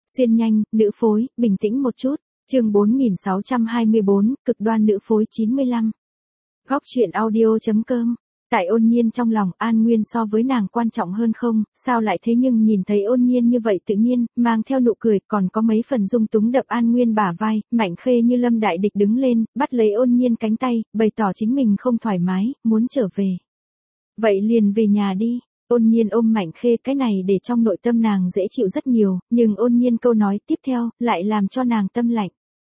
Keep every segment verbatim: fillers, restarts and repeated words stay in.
Xuyên nhanh, nữ phối, bình tĩnh một chút. Chương bốn nghìn sáu trăm hai mươi bốn, cực đoan nữ phối chín mươi lăm. Góc truyện audio chấm com. Tại Ôn Nhiên trong lòng, An Nguyên so với nàng quan trọng hơn không, sao lại thế, nhưng nhìn thấy Ôn Nhiên như vậy tự nhiên, mang theo nụ cười, còn có mấy phần dung túng đập An Nguyên bả vai, Mạnh Khê như lâm đại địch đứng lên, bắt lấy Ôn Nhiên cánh tay, bày tỏ chính mình không thoải mái, muốn trở về. Vậy liền về nhà đi. Ôn Nhiên ôm Mạnh Khê, cái này để trong nội tâm nàng dễ chịu rất nhiều, nhưng Ôn Nhiên câu nói tiếp theo, lại làm cho nàng tâm lạnh.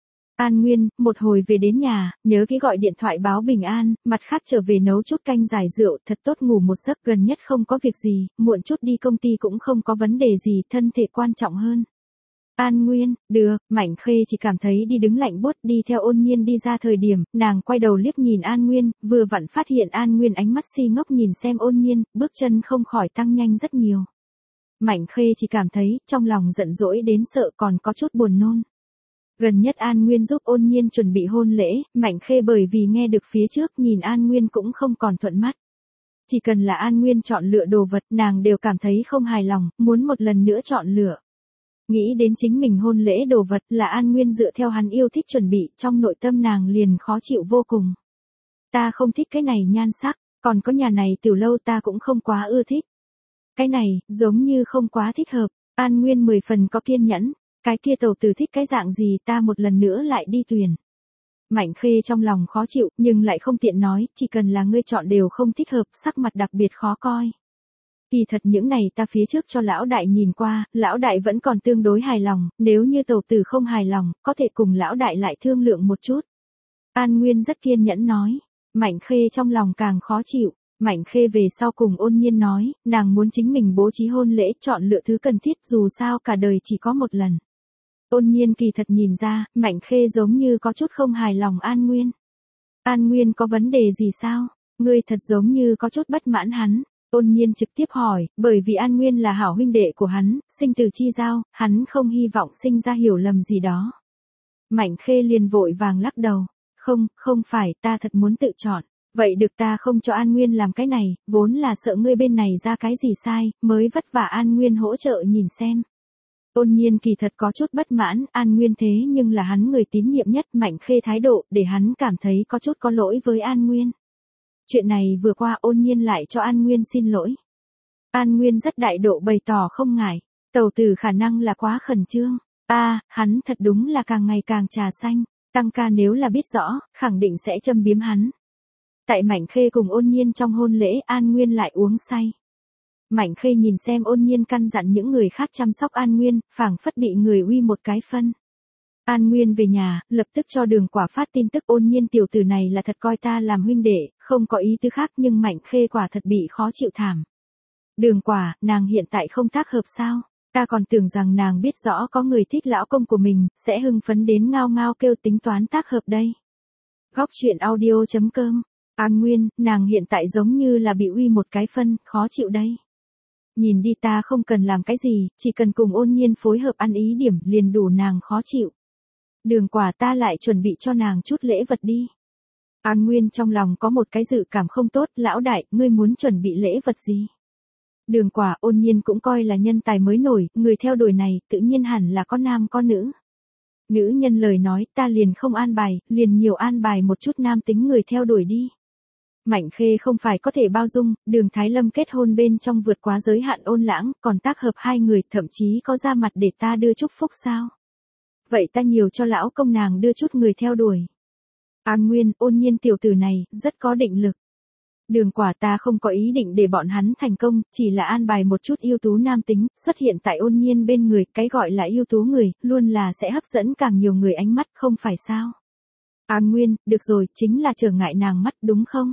An Nguyên, một hồi về đến nhà, nhớ kỹ gọi điện thoại báo bình an, mặt khác trở về nấu chút canh giải rượu, thật tốt ngủ một giấc, gần nhất không có việc gì, muộn chút đi công ty cũng không có vấn đề gì, thân thể quan trọng hơn. An Nguyên, được, Mạnh Khê chỉ cảm thấy đi đứng lạnh buốt, đi theo Ôn Nhiên đi ra thời điểm, nàng quay đầu liếc nhìn An Nguyên, vừa vặn phát hiện An Nguyên ánh mắt si ngốc nhìn xem Ôn Nhiên, bước chân không khỏi tăng nhanh rất nhiều. Mạnh Khê chỉ cảm thấy, trong lòng giận dỗi đến sợ, còn có chút buồn nôn. Gần nhất An Nguyên giúp Ôn Nhiên chuẩn bị hôn lễ, Mạnh Khê bởi vì nghe được phía trước nhìn An Nguyên cũng không còn thuận mắt. Chỉ cần là An Nguyên chọn lựa đồ vật, nàng đều cảm thấy không hài lòng, muốn một lần nữa chọn lựa. Nghĩ đến chính mình hôn lễ đồ vật là An Nguyên dựa theo hắn yêu thích chuẩn bị, trong nội tâm nàng liền khó chịu vô cùng. Ta không thích cái này nhan sắc, còn có nhà này tiểu lâu ta cũng không quá ưa thích. Cái này, giống như không quá thích hợp, An Nguyên mười phần có kiên nhẫn. Cái kia tàu tử thích cái dạng gì ta một lần nữa lại đi tuyển. Mạnh Khê trong lòng khó chịu, nhưng lại không tiện nói, chỉ cần là ngươi chọn đều không thích hợp, sắc mặt đặc biệt khó coi. Kỳ thật những này ta phía trước cho lão đại nhìn qua, lão đại vẫn còn tương đối hài lòng, nếu như tàu tử không hài lòng, có thể cùng lão đại lại thương lượng một chút. An Nguyên rất kiên nhẫn nói, Mạnh Khê trong lòng càng khó chịu. Mạnh Khê về sau cùng Ôn Nhiên nói, nàng muốn chính mình bố trí hôn lễ, chọn lựa thứ cần thiết, dù sao cả đời chỉ có một lần. Ôn Nhiên kỳ thật nhìn ra, Mạnh Khê giống như có chút không hài lòng An Nguyên. An Nguyên có vấn đề gì sao? Ngươi thật giống như có chút bất mãn hắn. Ôn Nhiên trực tiếp hỏi, bởi vì An Nguyên là hảo huynh đệ của hắn, sinh từ chi giao, hắn không hy vọng sinh ra hiểu lầm gì đó. Mạnh Khê liền vội vàng lắc đầu. Không, không phải, ta thật muốn tự chọn. Vậy được, ta không cho An Nguyên làm cái này, vốn là sợ ngươi bên này ra cái gì sai, mới vất vả An Nguyên hỗ trợ nhìn xem. Ôn Nhiên kỳ thật có chút bất mãn, An Nguyên thế nhưng là hắn người tín nhiệm nhất, Mạnh Khê thái độ, để hắn cảm thấy có chút có lỗi với An Nguyên. Chuyện này vừa qua, Ôn Nhiên lại cho An Nguyên xin lỗi. An Nguyên rất đại độ bày tỏ không ngại, tàu tử khả năng là quá khẩn trương. A, à, hắn thật đúng là càng ngày càng trà xanh, Tăng ca nếu là biết rõ, khẳng định sẽ châm biếm hắn. Tại Mạnh Khê cùng Ôn Nhiên trong hôn lễ, An Nguyên lại uống say. Mạnh Khê nhìn xem Ôn Nhiên căn dặn những người khác chăm sóc An Nguyên, phảng phất bị người uy một cái phân. An Nguyên về nhà, lập tức cho Đường Quả phát tin tức, Ôn Nhiên tiểu tử này là thật coi ta làm huynh đệ, không có ý tứ khác, nhưng Mạnh Khê quả thật bị khó chịu thảm. Đường Quả, nàng hiện tại không tác hợp sao? Ta còn tưởng rằng nàng biết rõ có người thích lão công của mình, sẽ hưng phấn đến ngao ngao kêu tính toán tác hợp đây. Góc truyện audio chấm com. An Nguyên, nàng hiện tại giống như là bị uy một cái phân, khó chịu đây. Nhìn đi, ta không cần làm cái gì, chỉ cần cùng Ôn Nhiên phối hợp ăn ý điểm liền đủ nàng khó chịu. Đường Quả, ta lại chuẩn bị cho nàng chút lễ vật đi. An Nguyên trong lòng có một cái dự cảm không tốt, lão đại, ngươi muốn chuẩn bị lễ vật gì? Đường Quả, Ôn Nhiên cũng coi là nhân tài mới nổi, người theo đuổi này, tự nhiên hẳn là có nam có nữ. Nữ nhân lời nói, ta liền không an bài, liền nhiều an bài một chút nam tính người theo đuổi đi. Mạnh Khê không phải có thể bao dung, Đường Thái Lâm kết hôn bên trong vượt quá giới hạn ôn lãng, còn tác hợp hai người, thậm chí có ra mặt để ta đưa chúc phúc sao? Vậy ta nhiều cho lão công nàng đưa chút người theo đuổi. An Nguyên, Ôn Nhiên tiểu tử này, rất có định lực. Đường Quả, ta không có ý định để bọn hắn thành công, chỉ là an bài một chút ưu tú nam tính, xuất hiện tại Ôn Nhiên bên người, cái gọi là ưu tú người, luôn là sẽ hấp dẫn càng nhiều người ánh mắt, không phải sao? An Nguyên, được rồi, chính là trở ngại nàng mắt đúng không?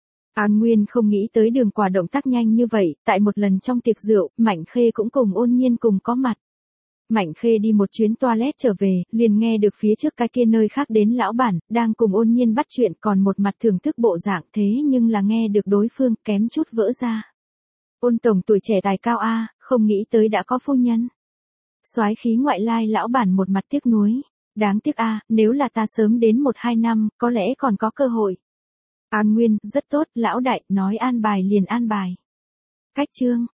An Nguyên không nghĩ tới Đường Quả động tác nhanh như vậy, tại một lần trong tiệc rượu, Mạnh Khê cũng cùng Ôn Nhiên cùng có mặt. Mạnh Khê đi một chuyến toilet trở về, liền nghe được phía trước cái kia nơi khác đến lão bản, đang cùng Ôn Nhiên bắt chuyện, còn một mặt thưởng thức bộ dạng, thế nhưng là nghe được đối phương, kém chút vỡ ra. Ôn tổng tuổi trẻ tài cao a, không nghĩ tới đã có phu nhân. Soái khí ngoại lai lão bản một mặt tiếc nuối. Đáng tiếc a, nếu là ta sớm đến một hai năm, có lẽ còn có cơ hội. An Nguyên, rất tốt, lão đại, nói an bài liền an bài. Cách chương.